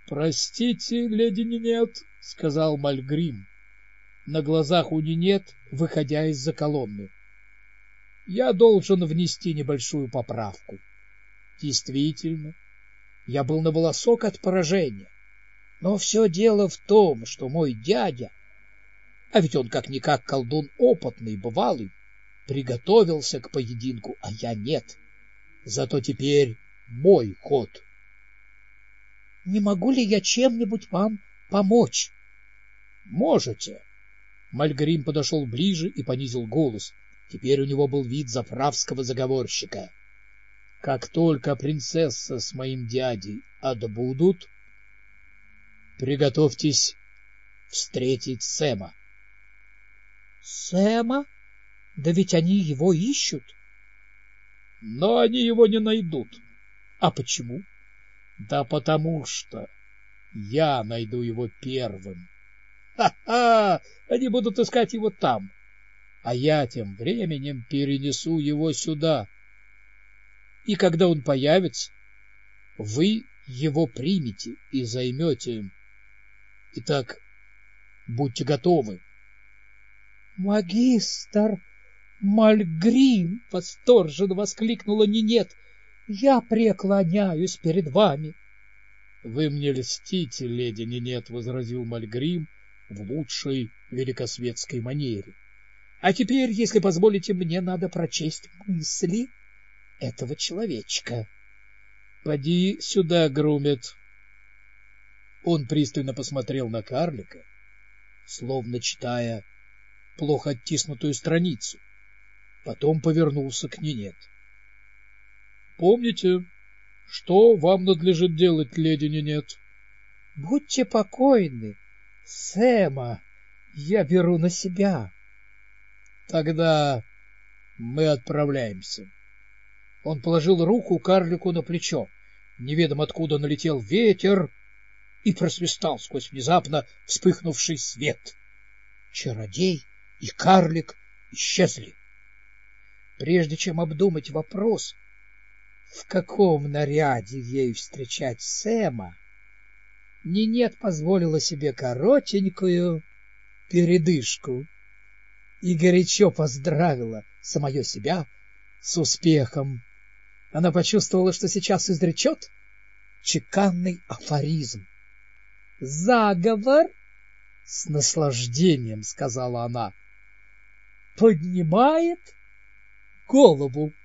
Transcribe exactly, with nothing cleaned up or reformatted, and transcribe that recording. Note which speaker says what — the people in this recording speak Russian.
Speaker 1: — Простите, леди Нинет, — сказал Мальгрим, на глазах у Нинет, выходя из-за колонны. — Я должен внести небольшую поправку. Действительно, я был на волосок от поражения. Но все дело в том, что мой дядя, а ведь он как-никак колдун опытный, бывалый, приготовился к поединку, а я нет. Зато теперь мой ход. — Не могу ли я чем-нибудь вам помочь? — Можете. Мальгрим подошел ближе и понизил голос. Теперь у него был вид заправского заговорщика. — Как только принцесса с моим дядей отбудут, приготовьтесь встретить Сэма. — Сэма? Да ведь они его ищут. — Но они его не найдут. — А почему? — Да потому что я найду его первым. Ха-ха! Они будут искать его там, а я тем временем перенесу его сюда. И когда он появится, вы его примете и займете. Итак, будьте готовы. — Магистр Мальгрим! — восторженно воскликнула Нинет. — Я преклоняюсь перед вами. — Вы мне льстите, леди Нинет, — возразил Мальгрим в лучшей великосветской манере. — А теперь, если позволите, мне надо прочесть мысли этого человечка. — Поди сюда, Грумет. Он пристально посмотрел на карлика, словно читая плохо оттиснутую страницу. Потом повернулся к Нинет. — Помните, что вам надлежит делать, леди Нинет? — Будьте покойны, Сэма я беру на себя. — Тогда мы отправляемся. Он положил руку карлику на плечо. Неведомо откуда налетел ветер и просвистал сквозь внезапно вспыхнувший свет. Чародей и карлик исчезли. Прежде чем обдумать вопрос, в каком наряде ей встречать Сэма, Нинет позволила себе коротенькую передышку и горячо поздравила самое себя с успехом. Она почувствовала, что сейчас изречет чеканный афоризм. «Заговор!» — с наслаждением сказала она. «Поднимает голову».